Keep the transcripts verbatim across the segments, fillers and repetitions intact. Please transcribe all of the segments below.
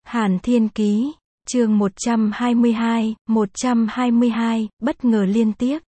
Hàn Thiên Ký, chương một trăm hai mươi hai, một trăm hai mươi hai, bất ngờ liên tiếp.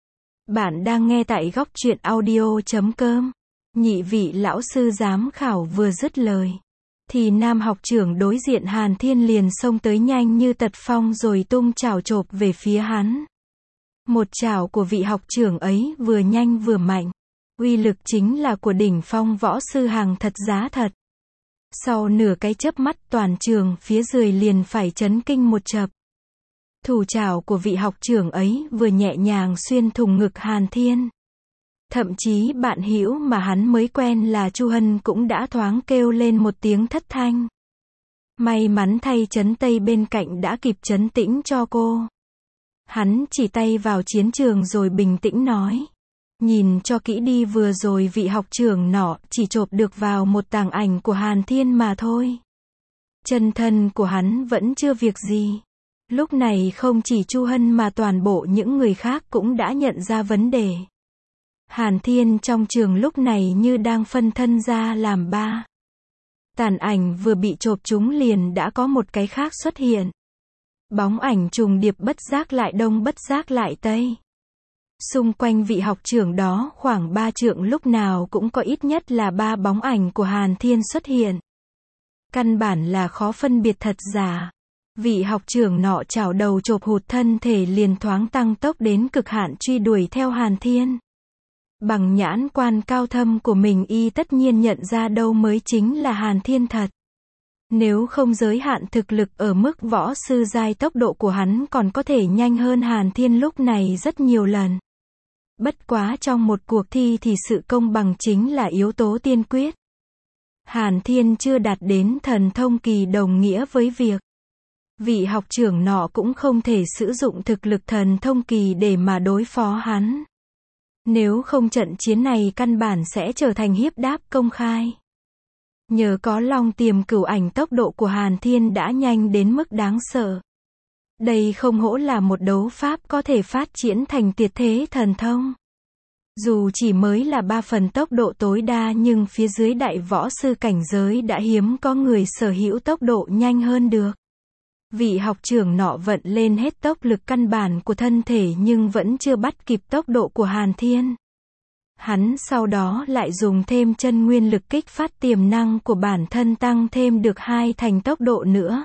Bạn đang nghe tại góc truyện audio chấm com. Nhị vị lão sư giám khảo vừa dứt lời, thì nam học trưởng đối diện Hàn Thiên liền xông tới nhanh như tật phong rồi tung chảo chộp về phía hắn. Một chảo của vị học trưởng ấy vừa nhanh vừa mạnh, uy lực chính là của đỉnh phong võ sư hàng thật giá thật. Sau nửa cái chớp mắt toàn trường phía dưới liền phải chấn kinh một chập. Thủ chảo của vị học trưởng ấy vừa nhẹ nhàng xuyên thủng ngực Hàn Thiên. Thậm chí bạn hữu mà hắn mới quen là Chu Hân cũng đã thoáng kêu lên một tiếng thất thanh. May mắn thay Trấn Tây bên cạnh đã kịp trấn tĩnh cho cô. Hắn chỉ tay vào chiến trường rồi bình tĩnh nói. Nhìn cho kỹ đi, vừa rồi vị học trưởng nọ chỉ chộp được vào một tàng ảnh của Hàn Thiên mà thôi. Chân thân của hắn vẫn chưa việc gì. Lúc này không chỉ Chu Hân mà toàn bộ những người khác cũng đã nhận ra vấn đề. Hàn Thiên trong trường lúc này như đang phân thân ra làm ba. Tàn ảnh vừa bị chộp trúng liền đã có một cái khác xuất hiện. Bóng ảnh trùng điệp, bất giác lại đông bất giác lại tây. Xung quanh vị học trưởng đó khoảng ba trượng lúc nào cũng có ít nhất là ba bóng ảnh của Hàn Thiên xuất hiện. Căn bản là khó phân biệt thật giả. Vị học trưởng nọ chảo đầu chộp hụt, thân thể liền thoáng tăng tốc đến cực hạn truy đuổi theo Hàn Thiên. Bằng nhãn quan cao thâm của mình, y tất nhiên nhận ra đâu mới chính là Hàn Thiên thật. Nếu không giới hạn thực lực ở mức võ sư giai, tốc độ của hắn còn có thể nhanh hơn Hàn Thiên lúc này rất nhiều lần. Bất quá trong một cuộc thi thì sự công bằng chính là yếu tố tiên quyết. Hàn Thiên chưa đạt đến thần thông kỳ đồng nghĩa với việc vị học trưởng nọ cũng không thể sử dụng thực lực thần thông kỳ để mà đối phó hắn. Nếu không trận chiến này căn bản sẽ trở thành hiếp đáp công khai. Nhờ có Long Tiềm Cửu Ảnh, tốc độ của Hàn Thiên đã nhanh đến mức đáng sợ. Đây không hổ là một đấu pháp có thể phát triển thành tuyệt thế thần thông. Dù chỉ mới là ba phần tốc độ tối đa nhưng phía dưới đại võ sư cảnh giới đã hiếm có người sở hữu tốc độ nhanh hơn được. Vị học trưởng nọ vận lên hết tốc lực căn bản của thân thể nhưng vẫn chưa bắt kịp tốc độ của Hàn Thiên. Hắn sau đó lại dùng thêm chân nguyên lực kích phát tiềm năng của bản thân, tăng thêm được hai thành tốc độ nữa.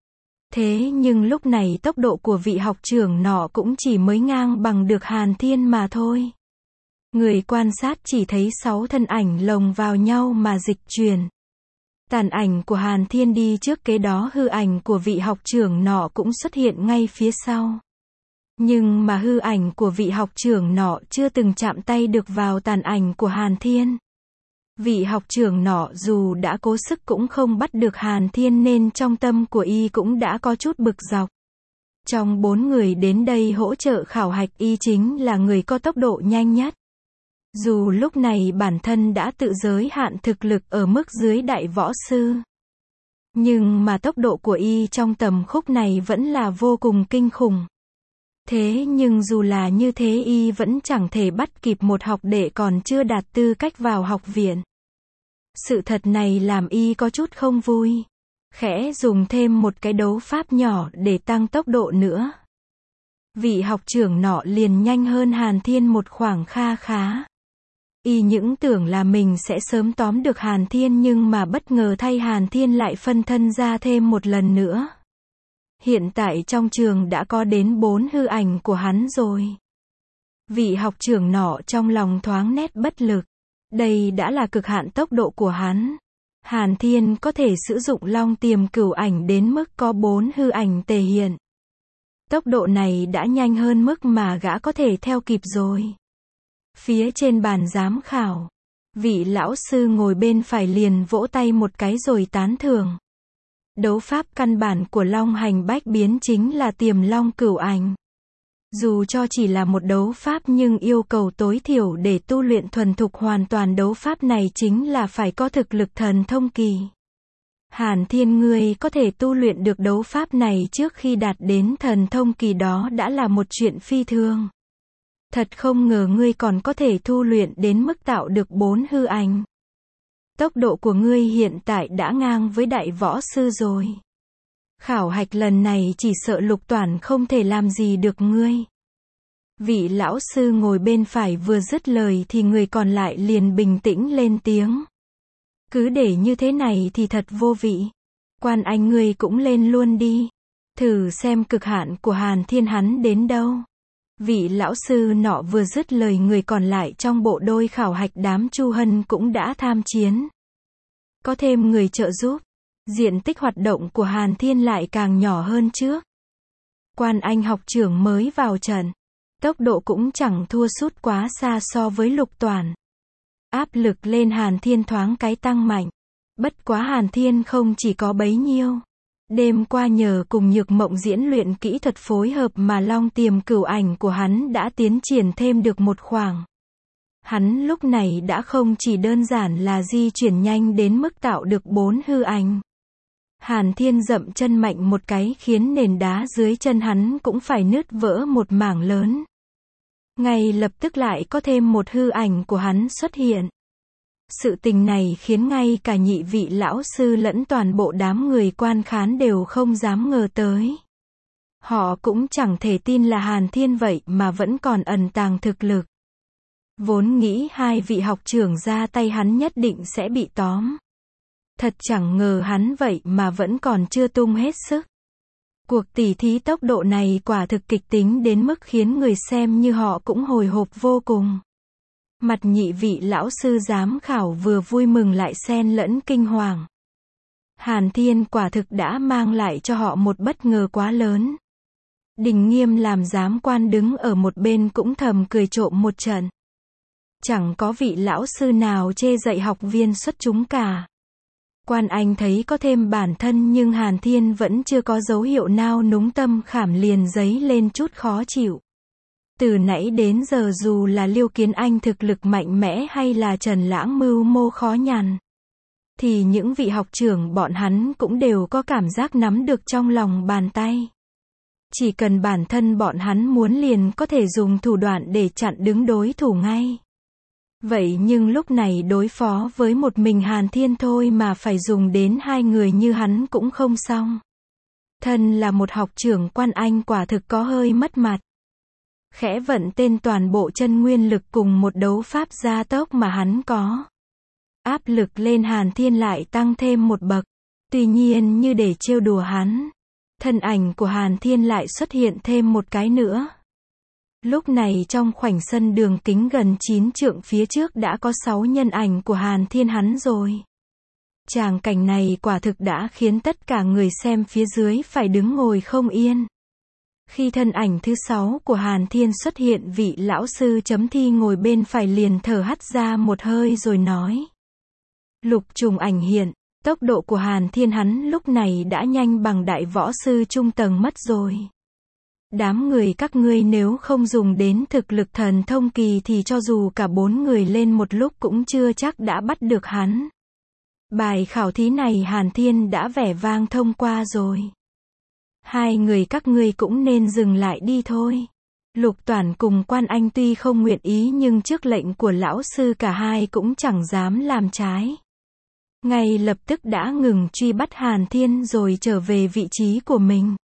Thế nhưng lúc này tốc độ của vị học trưởng nọ cũng chỉ mới ngang bằng được Hàn Thiên mà thôi. Người quan sát chỉ thấy sáu thân ảnh lồng vào nhau mà dịch chuyển. Tàn ảnh của Hàn Thiên đi trước, kế đó hư ảnh của vị học trưởng nọ cũng xuất hiện ngay phía sau. Nhưng mà hư ảnh của vị học trưởng nọ chưa từng chạm tay được vào tàn ảnh của Hàn Thiên. Vị học trưởng nọ dù đã cố sức cũng không bắt được Hàn Thiên nên trong tâm của y cũng đã có chút bực dọc. Trong bốn người đến đây hỗ trợ khảo hạch, y chính là người có tốc độ nhanh nhất. Dù lúc này bản thân đã tự giới hạn thực lực ở mức dưới đại võ sư. Nhưng mà tốc độ của y trong tầm khúc này vẫn là vô cùng kinh khủng. Thế nhưng dù là như thế y vẫn chẳng thể bắt kịp một học đệ còn chưa đạt tư cách vào học viện. Sự thật này làm y có chút không vui. Khẽ dùng thêm một cái đấu pháp nhỏ để tăng tốc độ nữa. Vị học trưởng nọ liền nhanh hơn Hàn Thiên một khoảng kha khá. Y những tưởng là mình sẽ sớm tóm được Hàn Thiên nhưng mà bất ngờ thay Hàn Thiên lại phân thân ra thêm một lần nữa. Hiện tại trong trường đã có đến bốn hư ảnh của hắn rồi. Vị học trưởng nọ trong lòng thoáng nét bất lực. Đây đã là cực hạn tốc độ của hắn. Hàn Thiên có thể sử dụng Long Tiềm Cửu Ảnh đến mức có bốn hư ảnh tề hiện. Tốc độ này đã nhanh hơn mức mà gã có thể theo kịp rồi. Phía trên bàn giám khảo, vị lão sư ngồi bên phải liền vỗ tay một cái rồi tán thưởng. Đấu pháp căn bản của Long Hành Bách Biến chính là Tiềm Long Cửu Ảnh. Dù cho chỉ là một đấu pháp nhưng yêu cầu tối thiểu để tu luyện thuần thục hoàn toàn đấu pháp này chính là phải có thực lực thần thông kỳ. Hàn Thiên, ngươi có thể tu luyện được đấu pháp này trước khi đạt đến thần thông kỳ đó đã là một chuyện phi thường. Thật không ngờ ngươi còn có thể tu luyện đến mức tạo được bốn hư ảnh. Tốc độ của ngươi hiện tại đã ngang với đại võ sư rồi. Khảo hạch lần này chỉ sợ Lục Toản không thể làm gì được ngươi. Vị lão sư ngồi bên phải vừa dứt lời thì người còn lại liền bình tĩnh lên tiếng. Cứ để như thế này thì thật vô vị. Quan Anh ngươi cũng lên luôn đi. Thử xem cực hạn của Hàn Thiên hắn đến đâu. Vị lão sư nọ vừa dứt lời người còn lại trong bộ đôi khảo hạch đám Chu Hân cũng đã tham chiến. Có thêm người trợ giúp. Diện tích hoạt động của Hàn Thiên lại càng nhỏ hơn trước. Quan Anh học trưởng mới vào trận. Tốc độ cũng chẳng thua sút quá xa so với Lục Toản. Áp lực lên Hàn Thiên thoáng cái tăng mạnh. Bất quá Hàn Thiên không chỉ có bấy nhiêu. Đêm qua nhờ cùng Nhược Mộng diễn luyện kỹ thuật phối hợp mà Long Tiềm Cửu Ảnh của hắn đã tiến triển thêm được một khoảng. Hắn lúc này đã không chỉ đơn giản là di chuyển nhanh đến mức tạo được bốn hư ảnh. Hàn Thiên dậm chân mạnh một cái khiến nền đá dưới chân hắn cũng phải nứt vỡ một mảng lớn. Ngay lập tức lại có thêm một hư ảnh của hắn xuất hiện. Sự tình này khiến ngay cả nhị vị lão sư lẫn toàn bộ đám người quan khán đều không dám ngờ tới. Họ cũng chẳng thể tin là Hàn Thiên vậy mà vẫn còn ẩn tàng thực lực. Vốn nghĩ hai vị học trưởng ra tay hắn nhất định sẽ bị tóm. Thật chẳng ngờ hắn vậy mà vẫn còn chưa tung hết sức. Cuộc tỉ thí tốc độ này quả thực kịch tính đến mức khiến người xem như họ cũng hồi hộp vô cùng. Mặt nhị vị lão sư giám khảo vừa vui mừng lại xen lẫn kinh hoàng. Hàn Thiên quả thực đã mang lại cho họ một bất ngờ quá lớn. Đình Nghiêm làm giám quan đứng ở một bên cũng thầm cười trộm một trận. Chẳng có vị lão sư nào chê dạy học viên xuất chúng cả. Quan Anh thấy có thêm bản thân nhưng Hàn Thiên vẫn chưa có dấu hiệu nào núng tâm khảm liền dấy lên chút khó chịu. Từ nãy đến giờ dù là Liêu Kiến Anh thực lực mạnh mẽ hay là Trần Lãng mưu mô khó nhằn, thì những vị học trưởng bọn hắn cũng đều có cảm giác nắm được trong lòng bàn tay. Chỉ cần bản thân bọn hắn muốn liền có thể dùng thủ đoạn để chặn đứng đối thủ ngay. Vậy nhưng lúc này đối phó với một mình Hàn Thiên thôi mà phải dùng đến hai người như hắn cũng không xong. Thân là một học trưởng Quan Anh quả thực có hơi mất mặt. Khẽ vận tên toàn bộ chân nguyên lực cùng một đấu pháp gia tốc mà hắn có. Áp lực lên Hàn Thiên lại tăng thêm một bậc. Tuy nhiên như để trêu đùa hắn, thân ảnh của Hàn Thiên lại xuất hiện thêm một cái nữa. Lúc này trong khoảnh sân đường kính gần chín trượng phía trước đã có sáu nhân ảnh của Hàn Thiên hắn rồi. Tràng cảnh này quả thực đã khiến tất cả người xem phía dưới phải đứng ngồi không yên. Khi thân ảnh thứ sáu của Hàn Thiên xuất hiện, vị lão sư chấm thi ngồi bên phải liền thở hắt ra một hơi rồi nói. Lục trùng ảnh hiện, tốc độ của Hàn Thiên hắn lúc này đã nhanh bằng đại võ sư trung tầng mất rồi. Đám người các ngươi nếu không dùng đến thực lực thần thông kỳ thì cho dù cả bốn người lên một lúc cũng chưa chắc đã bắt được hắn. Bài khảo thí này Hàn Thiên đã vẻ vang thông qua rồi. Hai người các ngươi cũng nên dừng lại đi thôi. Lục Toản cùng Quan Anh tuy không nguyện ý nhưng trước lệnh của lão sư cả hai cũng chẳng dám làm trái. Ngay lập tức đã ngừng truy bắt Hàn Thiên rồi trở về vị trí của mình.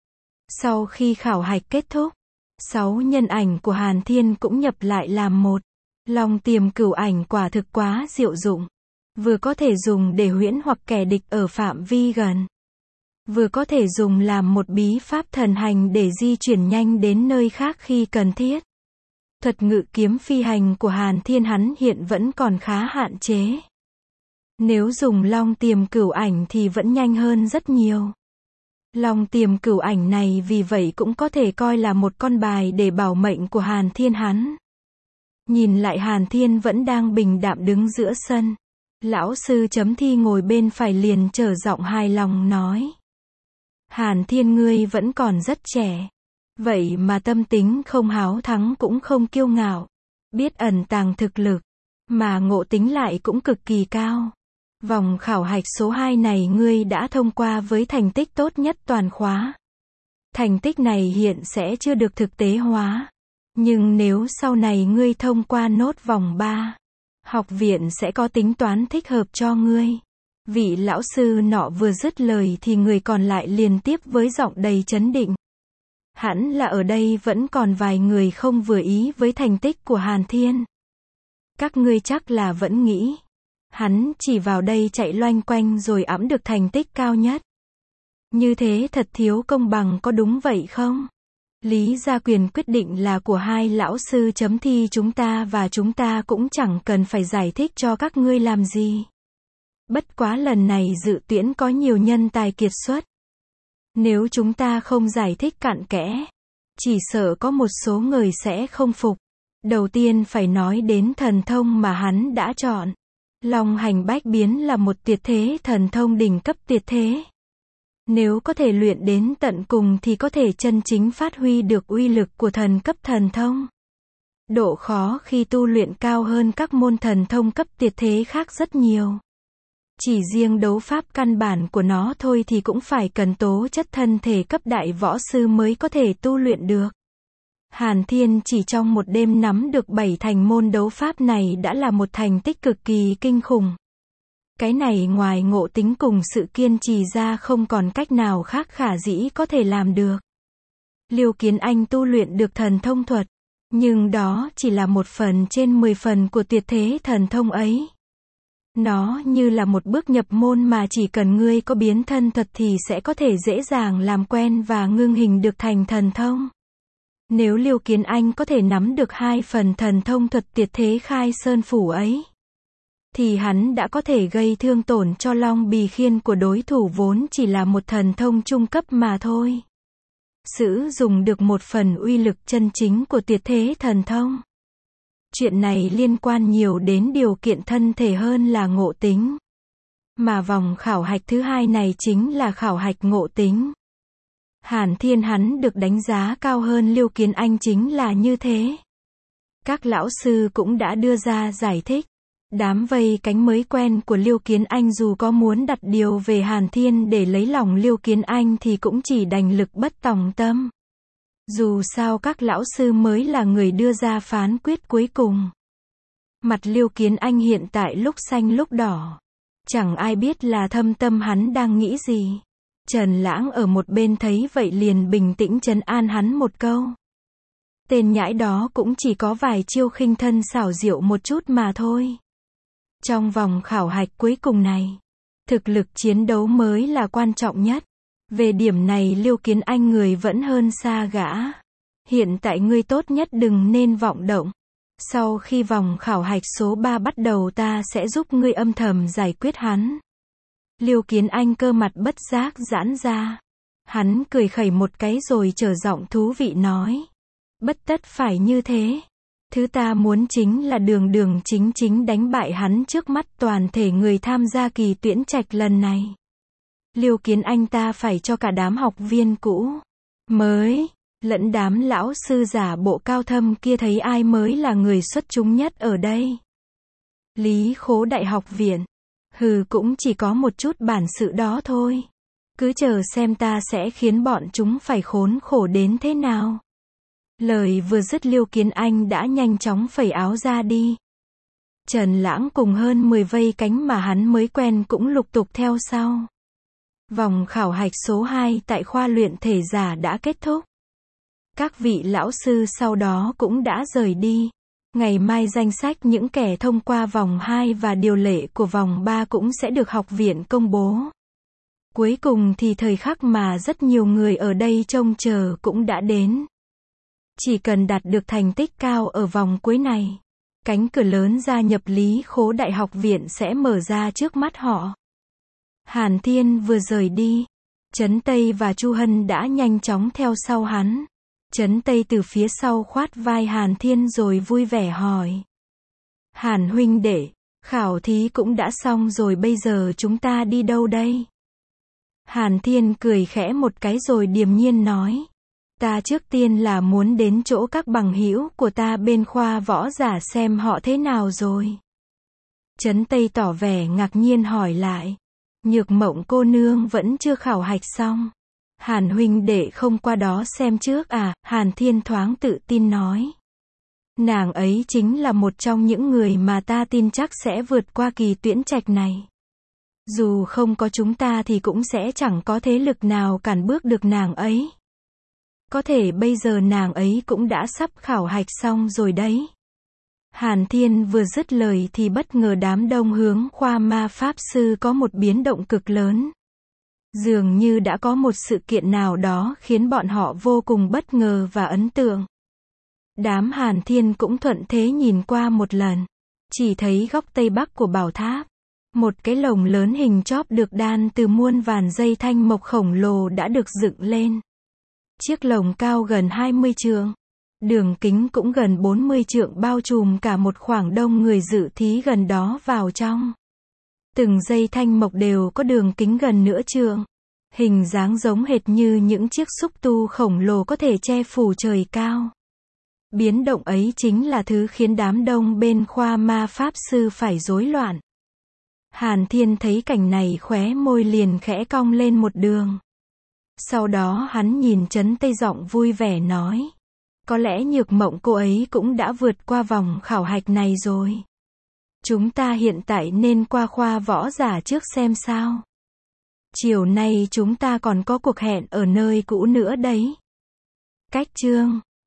Sau khi khảo hạch kết thúc, sáu nhân ảnh của Hàn Thiên cũng nhập lại làm một. Long Tiềm Cửu Ảnh quả thực quá diệu dụng. Vừa có thể dùng để huyễn hoặc kẻ địch ở phạm vi gần. Vừa có thể dùng làm một bí pháp thần hành để di chuyển nhanh đến nơi khác khi cần thiết. Thuật ngự kiếm phi hành của Hàn Thiên hắn hiện vẫn còn khá hạn chế. Nếu dùng Long Tiềm Cửu Ảnh thì vẫn nhanh hơn rất nhiều. Long Tiềm Cửu Ảnh này vì vậy cũng có thể coi là một con bài để bảo mệnh của Hàn Thiên hắn. Nhìn lại Hàn Thiên vẫn đang bình đạm đứng giữa sân. Lão sư chấm thi ngồi bên phải liền trở giọng hài lòng nói. Hàn Thiên ngươi vẫn còn rất trẻ. Vậy mà tâm tính không háo thắng cũng không kiêu ngạo. Biết ẩn tàng thực lực. Mà ngộ tính lại cũng cực kỳ cao. Vòng khảo hạch số hai này ngươi đã thông qua với thành tích tốt nhất toàn khóa. Thành tích này hiện sẽ chưa được thực tế hóa. Nhưng nếu sau này ngươi thông qua nốt vòng ba, học viện sẽ có tính toán thích hợp cho ngươi. Vị lão sư nọ vừa dứt lời thì người còn lại liền tiếp với giọng đầy trấn định. Hẳn là ở đây vẫn còn vài người không vừa ý với thành tích của Hàn Thiên. Các ngươi chắc là vẫn nghĩ, hắn chỉ vào đây chạy loanh quanh rồi ẵm được thành tích cao nhất. Như thế thật thiếu công bằng, có đúng vậy không? Lý gia quyền quyết định là của hai lão sư chấm thi chúng ta và chúng ta cũng chẳng cần phải giải thích cho các ngươi làm gì. Bất quá lần này dự tuyển có nhiều nhân tài kiệt xuất. Nếu chúng ta không giải thích cặn kẽ, chỉ sợ có một số người sẽ không phục. Đầu tiên phải nói đến thần thông mà hắn đã chọn. Long hành bách biến là một tuyệt thế thần thông đỉnh cấp tuyệt thế. Nếu có thể luyện đến tận cùng thì có thể chân chính phát huy được uy lực của thần cấp thần thông. Độ khó khi tu luyện cao hơn các môn thần thông cấp tuyệt thế khác rất nhiều. Chỉ riêng đấu pháp căn bản của nó thôi thì cũng phải cần tố chất thân thể cấp đại võ sư mới có thể tu luyện được. Hàn Thiên chỉ trong một đêm nắm được bảy thành môn đấu pháp này đã là một thành tích cực kỳ kinh khủng. Cái này ngoài ngộ tính cùng sự kiên trì ra không còn cách nào khác khả dĩ có thể làm được. Liêu Kiến Anh tu luyện được thần thông thuật, nhưng đó chỉ là một phần trên mười phần của tuyệt thế thần thông ấy. Nó như là một bước nhập môn mà chỉ cần ngươi có biến thân thuật thì sẽ có thể dễ dàng làm quen và ngưng hình được thành thần thông. Nếu Liêu Kiến Anh có thể nắm được hai phần thần thông thuật tuyệt thế khai sơn phủ ấy, thì hắn đã có thể gây thương tổn cho Long Bì Khiên của đối thủ vốn chỉ là một thần thông trung cấp mà thôi. Sử dụng được một phần uy lực chân chính của tuyệt thế thần thông. Chuyện này liên quan nhiều đến điều kiện thân thể hơn là ngộ tính. Mà vòng khảo hạch thứ hai này chính là khảo hạch ngộ tính. Hàn Thiên hắn được đánh giá cao hơn Liêu Kiến Anh chính là như thế. Các lão sư cũng đã đưa ra giải thích. Đám vây cánh mới quen của Liêu Kiến Anh dù có muốn đặt điều về Hàn Thiên để lấy lòng Liêu Kiến Anh thì cũng chỉ đành lực bất tòng tâm. Dù sao các lão sư mới là người đưa ra phán quyết cuối cùng. Mặt Liêu Kiến Anh hiện tại lúc xanh lúc đỏ. Chẳng ai biết là thâm tâm hắn đang nghĩ gì. Trần Lãng ở một bên thấy vậy liền bình tĩnh trấn an hắn một câu. Tên nhãi đó cũng chỉ có vài chiêu khinh thân xảo diệu một chút mà thôi. Trong vòng khảo hạch cuối cùng này, thực lực chiến đấu mới là quan trọng nhất. Về điểm này Liêu Kiến Anh người vẫn hơn xa gã. Hiện tại ngươi tốt nhất đừng nên vọng động. Sau khi vòng khảo hạch số ba bắt đầu ta sẽ giúp ngươi âm thầm giải quyết hắn. Liêu Kiến Anh cơ mặt bất giác giãn ra. Hắn cười khẩy một cái rồi trở giọng thú vị nói. Bất tất phải như thế. Thứ ta muốn chính là đường đường chính chính đánh bại hắn trước mắt toàn thể người tham gia kỳ tuyển trạch lần này. Liêu Kiến Anh ta phải cho cả đám học viên cũ, mới, lẫn đám lão sư giả bộ cao thâm kia thấy ai mới là người xuất chúng nhất ở đây. Lý Khố Đại học viện. Hừ, cũng chỉ có một chút bản sự đó thôi. Cứ chờ xem ta sẽ khiến bọn chúng phải khốn khổ đến thế nào. Lời vừa dứt Liêu Kiến Anh đã nhanh chóng phẩy áo ra đi. Trần Lãng cùng hơn mười vây cánh mà hắn mới quen cũng lục tục theo sau. Vòng khảo hạch số hai tại khoa luyện thể giả đã kết thúc. Các vị lão sư sau đó cũng đã rời đi. Ngày mai danh sách những kẻ thông qua vòng hai và điều lệ của vòng ba cũng sẽ được học viện công bố. Cuối cùng thì thời khắc mà rất nhiều người ở đây trông chờ cũng đã đến. Chỉ cần đạt được thành tích cao ở vòng cuối này, cánh cửa lớn gia nhập Lý Khố Đại học viện sẽ mở ra trước mắt họ. Hàn Thiên vừa rời đi, Trấn Tây và Chu Hân đã nhanh chóng theo sau hắn. Trấn Tây từ phía sau khoát vai Hàn Thiên rồi vui vẻ hỏi. Hàn huynh đệ, khảo thí cũng đã xong rồi, bây giờ chúng ta đi đâu đây? Hàn Thiên cười khẽ một cái rồi điềm nhiên nói. Ta trước tiên là muốn đến chỗ các bằng hữu của ta bên khoa võ giả xem họ thế nào rồi. Trấn Tây tỏ vẻ ngạc nhiên hỏi lại. Nhược Mộng cô nương vẫn chưa khảo hạch xong. Hàn huynh đệ không qua đó xem trước à? Hàn Thiên thoáng tự tin nói. Nàng ấy chính là một trong những người mà ta tin chắc sẽ vượt qua kỳ tuyển trạch này. Dù không có chúng ta thì cũng sẽ chẳng có thế lực nào cản bước được nàng ấy. Có thể bây giờ nàng ấy cũng đã sắp khảo hạch xong rồi đấy. Hàn Thiên vừa dứt lời thì bất ngờ đám đông hướng khoa ma pháp sư có một biến động cực lớn. Dường như đã có một sự kiện nào đó khiến bọn họ vô cùng bất ngờ và ấn tượng. Đám Hàn Thiên cũng thuận thế nhìn qua một lần. Chỉ thấy góc tây bắc của bảo tháp. Một cái lồng lớn hình chóp được đan từ muôn vàn dây thanh mộc khổng lồ đã được dựng lên. Chiếc lồng cao gần hai mươi trượng. Đường kính cũng gần bốn mươi trượng bao trùm cả một khoảng đông người dự thí gần đó vào trong. Từng dây thanh mộc đều có đường kính gần nửa trượng. Hình dáng giống hệt như những chiếc xúc tu khổng lồ có thể che phủ trời cao. Biến động ấy chính là thứ khiến đám đông bên khoa ma pháp sư phải rối loạn. Hàn Thiên thấy cảnh này khóe môi liền khẽ cong lên một đường. Sau đó hắn nhìn Trấn Tây giọng vui vẻ nói. Có lẽ Nhược Mộng cô ấy cũng đã vượt qua vòng khảo hạch này rồi. Chúng ta hiện tại nên qua khoa võ giả trước xem sao. Chiều nay chúng ta còn có cuộc hẹn ở nơi cũ nữa đấy. Cách chương